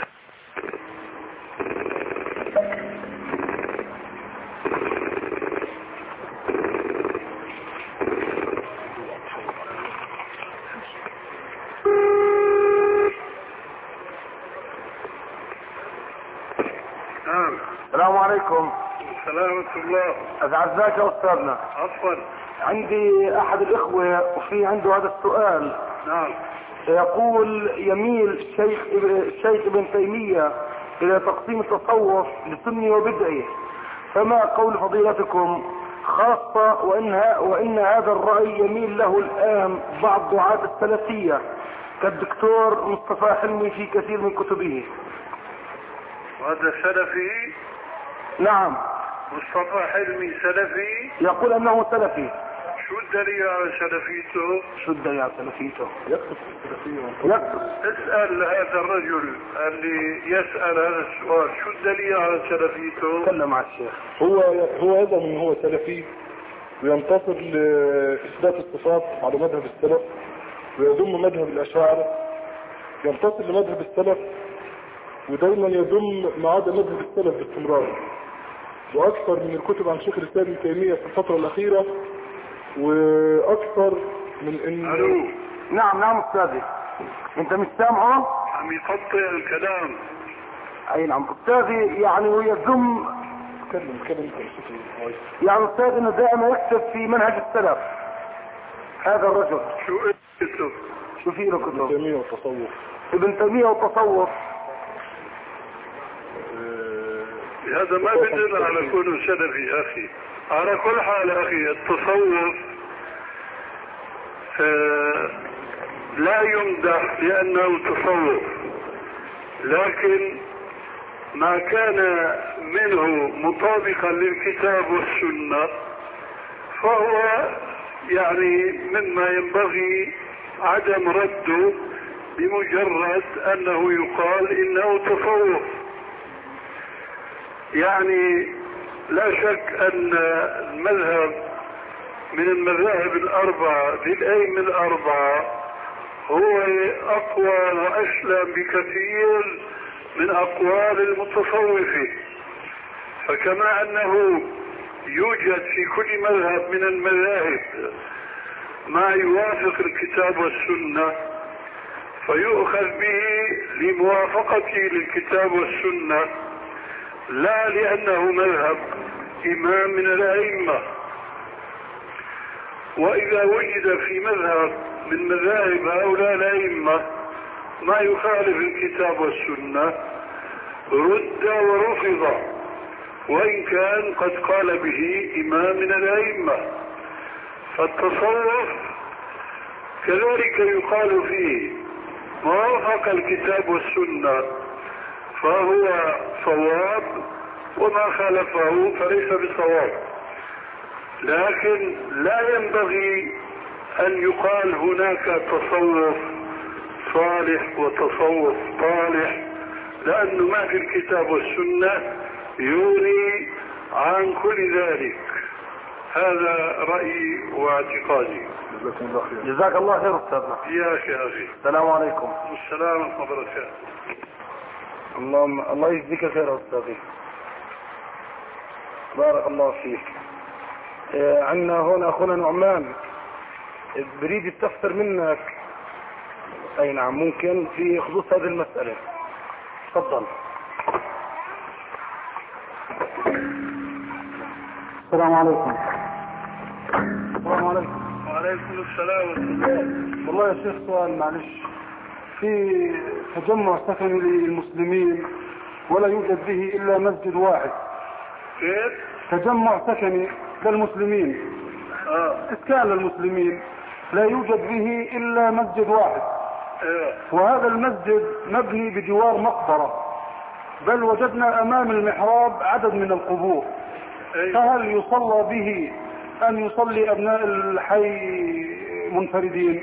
السلام عليكم.
سلامة الله.
أسعدك يا أستاذنا.
عفوا.
عندي أحد الإخوة وفي عنده هذا السؤال.
نعم.
يقول يميل الشيخ الشيخ ابن تيمية إلى تقسيم التصوف لسني وبدعي، فما قول فضيلتكم خاصة وإن, وإن هذا الرأي يميل له الآن بعض دعاة السلفية كالدكتور مصطفى حلمي في كثير من كتبه.
وهذا سلفي؟
نعم.
مصطفى حلمي سلفي؟
يقول أنه سلفي.
شو الدليل على سلفيته؟
شو الدليل على سلفيته؟
يقصد السلفية.
يقصد.
اسأل هذا الرجل اللي يسأل هذا السؤال شو الدليل على سلفيته؟
تكلم مع الشيخ.
هو هو يزعم ان هو سلفي وينتصر لإثبات الصفات على مذهب السلف ويضم مذهب الأشاعرة، ينتصر لمذهب السلف ودايما يضم ما عدا مذهب السلف باستمرار. واكثر من الكتب عن شيخ الاسلام ابن تيمية في الفترة الاخيرة واكثر من ان
الو.
نعم نعم استاذي، انت مش سامعه؟
عم يقطع الكلام.
اي نعم استاذي، يعني ويذم
تكلم تكلم
يعني استاذ انه دائما يكتب في منهج السلف هذا الرجل.
شو اسمه؟
شو في له
ابن
كتب؟
تيمية والتصوف.
ابن تيمية والتصوف.
هذا ما بدل على كونه سلفي يا اخي. على كل حال يا اخي التصوف آه لا يمدح لانه تصوف، لكن ما كان منه مطابقا للكتاب والسنة فهو يعني مما ينبغي عدم رده بمجرد انه يقال انه تصوف. يعني لا شك ان المذهب من المذاهب الاربعة للائمة الاربعة هو اقوى واسلم بكثير من اقوال المتصوفة. فكما انه يوجد في كل مذهب من المذاهب ما يوافق الكتاب والسنة فيؤخذ به لموافقته للكتاب والسنة، لا لأنه مذهب إمام من الأئمة. وإذا وجد في مذهب من مذاهب هؤلاء الأئمة ما يخالف الكتاب والسنة رد ورفض، وإن كان قد قال به إمام من الأئمة. فالتصوف كذلك يقال فيه ما وافق الكتاب والسنة فهو صواب، وما خالفه فليس بصواب. لكن لا ينبغي أن يقال هناك تصوف صالح وتصوف طالح، لأنه ما في الكتاب والسنة يغني عن كل ذلك. هذا رأيي واعتقادي.
جزاكم الله خير.
جزاك الله خير استاذنا.
إياك يا أخي.
السلام عليكم.
والسلام ورحمة الله وبركاته.
اللهم الله يجزيك خير استاذي. بارك الله فيك. آه، عندنا هون اخونا نعمان بريد يستفسر منك. اي نعم ممكن في خصوص هذه المسألة. تفضل. السلام عليكم. السلام عليكم.
وعليكم السلام ورحمة الله.
والله يا شيخ سؤال معلش، في تجمع سكني للمسلمين ولا يوجد به الا مسجد واحد.
كيف؟
تجمع سكني للمسلمين،
اه
اسكان للمسلمين لا يوجد به الا مسجد واحد،
ايوه.
وهذا المسجد مبني بجوار مقبرة، بل وجدنا امام المحراب عدد من القبور.
أيوة.
فهل يصلى به ان يصلي ابناء الحي منفردين؟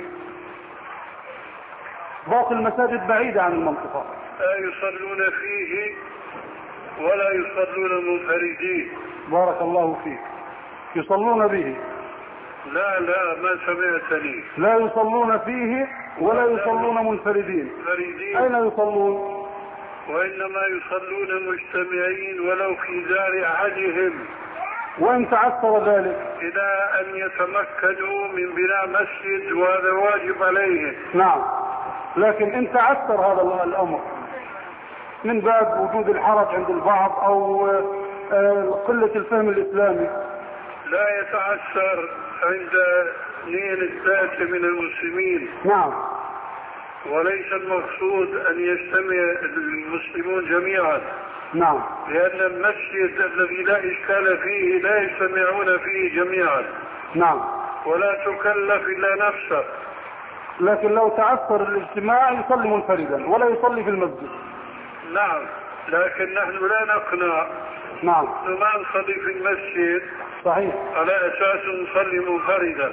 باقي المساجد بعيدة عن المنطقة.
لا يصلون فيه ولا يصلون منفردين.
بارك الله فيك. يصلون به؟
لا لا ما سمعتني.
لا يصلون فيه ولا يصلون منفردين.
منفردين.
اين يصلون؟
وانما يصلون مجتمعين ولو في دار احدهم،
وان تعثر ذلك
الى ان يتمكنوا من بناء مسجد، وهذا واجب عليهم.
نعم، لكن ان تعثر هذا الامر من باب وجود الحرج عند البعض او قلة الفهم الاسلامي.
لا يتعثر عند اثنين الثالثة من المسلمين.
نعم.
وليس المقصود ان يجتمع المسلمون جميعا.
نعم.
لان المسجد الذي لا اشكال فيه لا يجتمعون فيه جميعا.
نعم.
ولا تكلف الا نفسه.
لكن لو تعثر الاجتماع يصلي منفردا ولا يصلي في المسجد.
نعم، لكن نحن لا نقنع.
نعم.
ما نصلي في المسجد
صحيح
على اساس نصلي منفردا،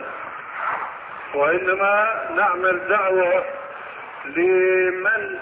وانما نعمل دعوة لمن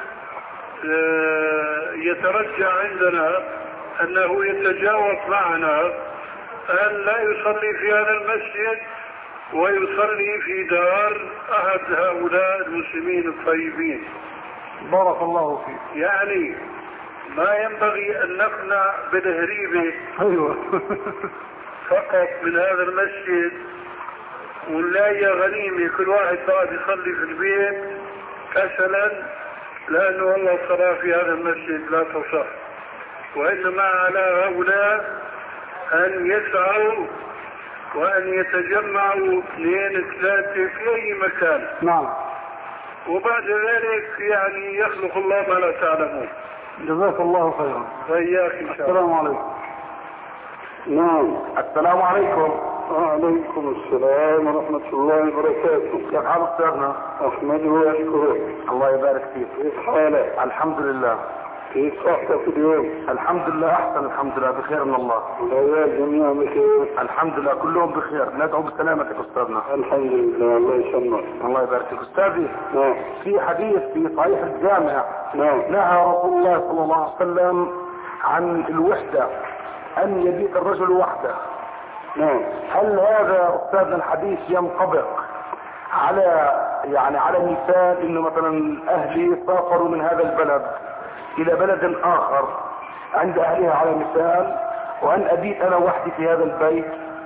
يترجع عندنا انه يتجاوب معنا ان لا يصلي في هذا المسجد ويصلي في دار احد هؤلاء المسلمين الطيبين.
بارك الله فيك.
يعني ما ينبغي ان نقنع بالهريبة
ايوه
فقط من هذا المسجد
ونلاقي غنيمة كل واحد بعد يصلي في البيت كسلا لأنه والله الصلاة في هذا المسجد لا تصح، وإنما على هؤلاء أن يسعوا وأن يتجمعوا اثنين ثلاثة في أي مكان.
نعم.
وبعد ذلك يعني يخلق الله ما لا تعلمون.
جزاك الله خيرا.
وإياك إن شاء الله.
السلام عليكم. نعم.
السلام عليكم.
وعليكم السلام ورحمة الله وبركاته.
كيف حال أستاذنا؟
أحمده وأشكره.
الله يبارك فيك.
كيف حالك؟
الحمد لله.
كيف صحتك اليوم؟
الحمد لله أحسن، الحمد لله بخير من الله.
العيال جميعا بخير؟
الحمد لله كلهم بخير، ندعو بسلامتك أستاذنا.
الحمد لله، الله يسلمك.
الله يبارك فيك. أستاذي،
نعم.
في حديث في صحيح الجامع
نعم.
نهى رسول الله صلى الله عليه وسلم عن الوحدة، أن يبيت الرجل وحده.
نعم.
هل هذا أستاذنا الحديث ينطبق على يعني على مثال إنه مثلا أهلي سافروا من هذا البلد إلى بلد آخر عند أهلها على مثال، وأن أبيت أنا وحدي في هذا البيت؟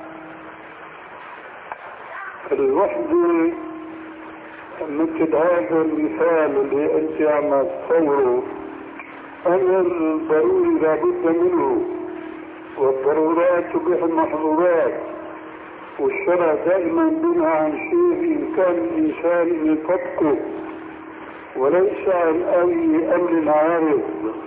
الوحدة مثل هذا المثال اللي أنت عم تصوره أمر ضروري لابد منه، والضرورات تبيح المحظورات، والشرع دائما بنى عن شيء بإمكان الإنسان أن يطبقه وليس عن أي أمر عارض.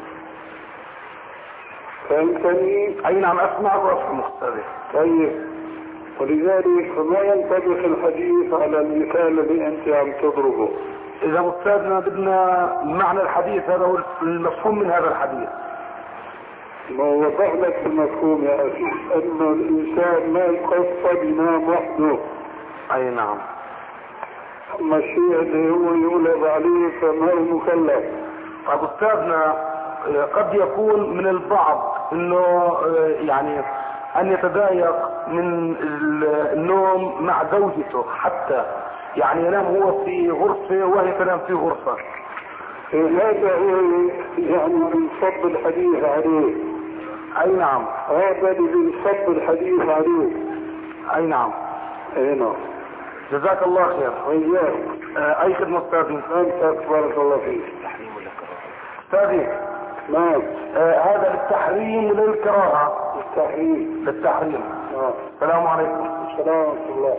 فهمتني؟
أي نعم أسمعك وأفهم أستاذي.
طيب، ولذلك فما ينطبق الحديث على المثال اللي أنت عم تضربه.
إذا أستاذنا بدنا معنى الحديث، هذا هو المفهوم من هذا الحديث.
ما وضح لك المفهوم يا أخي، أنه الإنسان ما يقصد ينام وحده.
أي نعم.
أما الشيء اللي هو يولد عليه فما هو مكلف.
طيب أستاذنا، قد يكون من البعض انه يعني ان يتضايق من النوم مع زوجته، حتى يعني ينام هو في غرفة وهي تنام في غرفة.
هذا هو يعني بنصب الحديث عليه.
اي نعم.
هذا اللي بنصب الحديث عليه.
اي نعم.
اي نعم.
جزاك الله خير.
وإياك.
آه اي خدمة استاذي.
انت بارك الله فيك.
استاذي.
نعم.
آه هذا للتحريم ولا للكراهة؟
للتحريم.
للتحريم.
نعم.
السلام عليكم.
السلام ورحمة الله.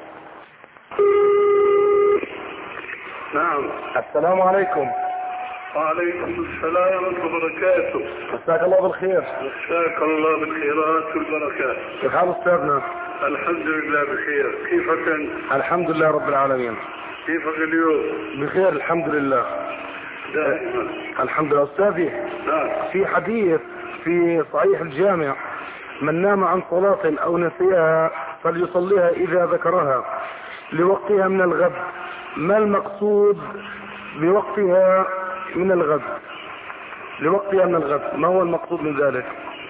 نعم.
السلام عليكم.
وعليكم السلام ورحمة الله وبركاته.
مساك الله بالخير.
مساك الله بالخيرات والبركات.
كيف حال استاذنا؟
الحمد لله بخير. كيفك انت؟
الحمد لله رب العالمين.
كيفك اليوم؟
بخير الحمد لله.
دائما.
الحمد لله. استاذي،
نعم.
في حديث في صحيح الجامع: من نام عن صلاة او نسيها فليصليها اذا ذكرها لوقتها من الغد. ما المقصود بوقتها من الغد؟ لوقتها من الغد، ما هو المقصود من ذلك؟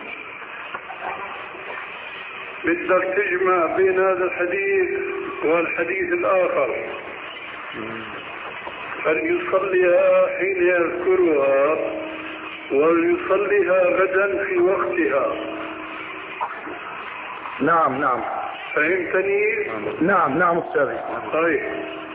بدك تجمع بين هذا الحديث والحديث الآخر. فليصليها حين يذكرها وليصليها غدا في وقتها.
نعم نعم.
فهمتني؟
نعم نعم استاذي.
طيب.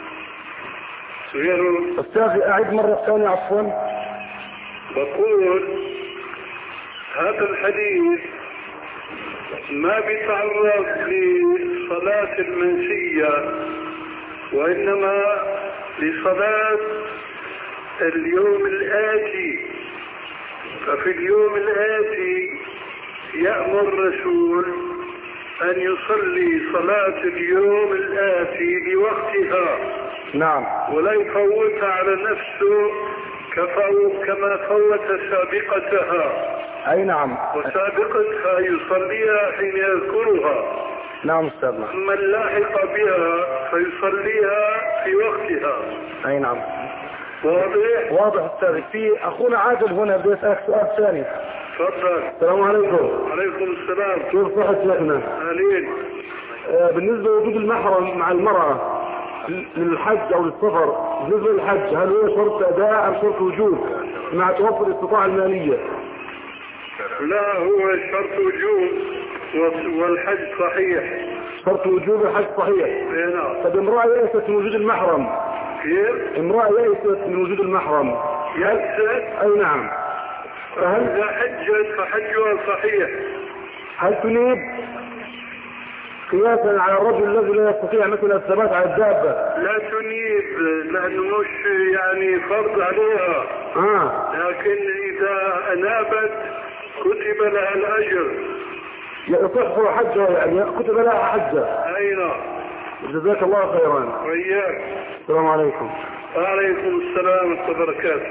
سؤال.
استاذي اعيد مرة ثانية عفوا.
بقول هذا الحديث ما بيتعرض لصلاة المنسية، وإنما لصلاة اليوم الآتي. ففي اليوم الآتي يأمر الرسول أن يصلي صلاة اليوم الآتي لوقتها.
نعم.
ولا يفوتها على نفسه كما فوت سابقتها.
اي نعم.
وسابقتها يصليها حين يذكرها.
نعم استاذنا.
ثم اللاحق بها فيصليها في وقتها.
اي نعم.
واضح؟
واضح استاذي. في اخونا عادل هنا بده يسألك سؤال ثاني.
تفضل.
السلام عليكم.
وعليكم السلام.
كيف صحة شيخنا؟
اهلين.
آه بالنسبة لوجود المحرم مع المرأة للحج او للسفر، بالنسبة للحج هل هو شرط اداء ام شرط وجود مع توفر الاستطاعة المالية؟
لا، هو شرط وجود،
والحج صحيح.
شرط وجوب الحج صحيح.
اي نعم.
طب امرأة يأست من وجود المحرم.
كيف؟
امرأة يأست من وجود المحرم.
يأست؟
اي نعم.
فهل إذا حجت فحجها صحيح.
هل تنيب قياسا على الرجل الذي لا يستطيع مثل الثبات على الدابة؟
لا تنيب لأنه مش يعني فرض عليها.
آه.
لكن إذا أنابت كتب لها الأجر.
يصح حجها يعني كتب لها حجة.
أي نعم.
جزاك الله خيرا.
وإياك.
السلام عليكم.
وعليكم السلام ورحمة الله وبركاته.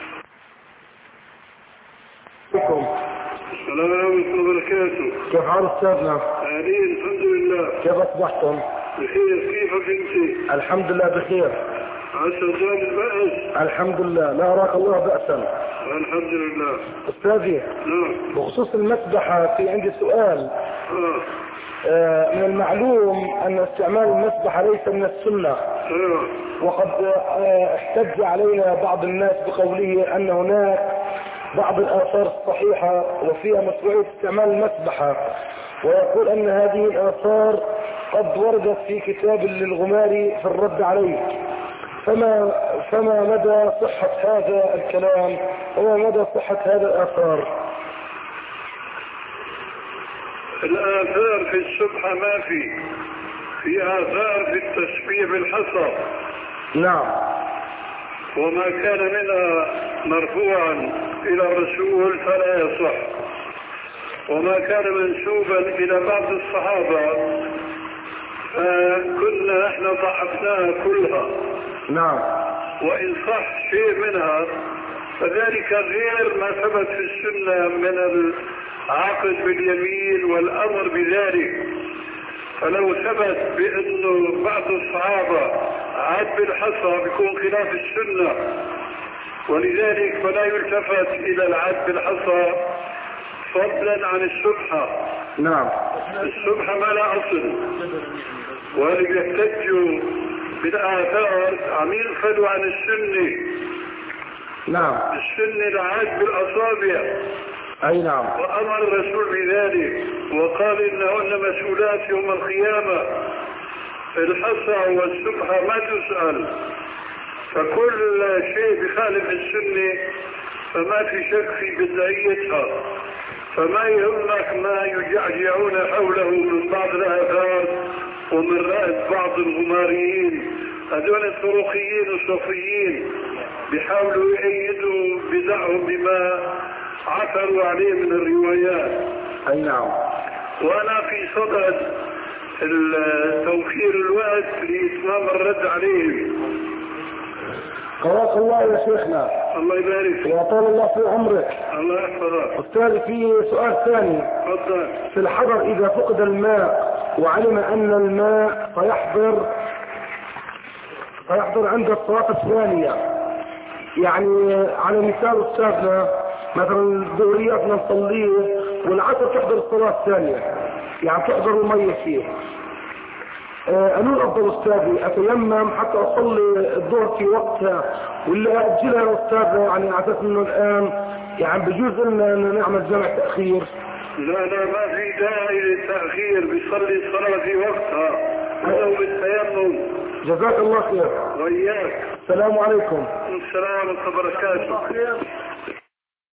السلام عليكم ورحمة الله وبركاته.
كيف حال أستاذنا؟
أهلين الحمد لله.
كيف أصبحتم؟
بخير. كيفك أنت؟
الحمد لله بخير.
عسى زال البأس؟
الحمد لله لا أراك الله بأسا.
الحمد لله.
أستاذي.
نعم.
بخصوص المسبحة في عندي سؤال.
آه.
آه من المعلوم أن استعمال المسبحة ليس من السنة.
آه.
وقد آه احتج علينا بعض الناس بقوله أن هناك بعض الآثار الصحيحة وفيها مشروعية استعمال المسبحة، ويقول أن هذه الآثار قد وردت في كتاب للغماري في الرد عليه. فما فما مدى صحة هذا الكلام وما مدى صحة هذا الآثار؟
الآثار في السبحة ما في في آثار في التسبيح بالحصى.
نعم.
وما كان منها مرفوعا إلى الرسول فلا يصح، وما كان منسوبا إلى بعض الصحابة فكنا احنا ضعفناها كلها.
نعم.
وإن صح شيء منها فذلك غير ما ثبت في السنة من العقد باليمين والأمر بذلك. فلو ثبت بأنه بعض الصحابة عاد بالحصى بيكون خلاف السنة، ولذلك فلا يلتفت إلى العاد بالحصى فضلا عن السبحة.
نعم.
السبحة ما لا أصل، واللي بيحتجوا بالآثار عم يغفلوا عن السنة.
نعم.
السنة العاد بالأصابع.
أي نعم.
وأمر الرسول بذلك وقال إنهن مسؤولات يوم القيامة. الحصى والسبحة ما تسأل، فكل شيء بخالف السنة فما في شك في بدعيتها. فما يهمك ما يجعجعون حوله من بعض الآثار ومن رأس بعض الغماريين، هذول الطرقيين الصوفيين بيحاولوا يأيدوا بدعهم بما عثروا عليه من الروايات.
أي نعم.
وأنا في صدد توفير الوقت لإتمام الرد عليهم.
قواك الله يا شيخنا.
الله يبارك فيك.
وأطال الله في عمرك.
الله يحفظك.
أستاذ في سؤال ثاني.
تفضل.
في الحضر إذا فقد الماء وعلم أن الماء سيحضر سيحضر عند الصلاة الثانية، يعني على مثال أستاذنا مثلا الظهرية بدنا نصليه والعصر تحضر الصلاة الثانية، يعني تحضر المية فيه. أنو الأفضل أستاذي أتيمم حتى أصلي الظهر في وقتها ولا أجلها يا أستاذنا، يعني على أساس إنه الآن يعني بجوز لنا نعمل جمع تأخير؟
لا لا ما في داعي للتأخير، بيصلي الصلاة في وقتها ولو بالتيمم.
جزاك الله خير.
وإياك.
السلام عليكم.
السلام ورحمة الله وبركاته.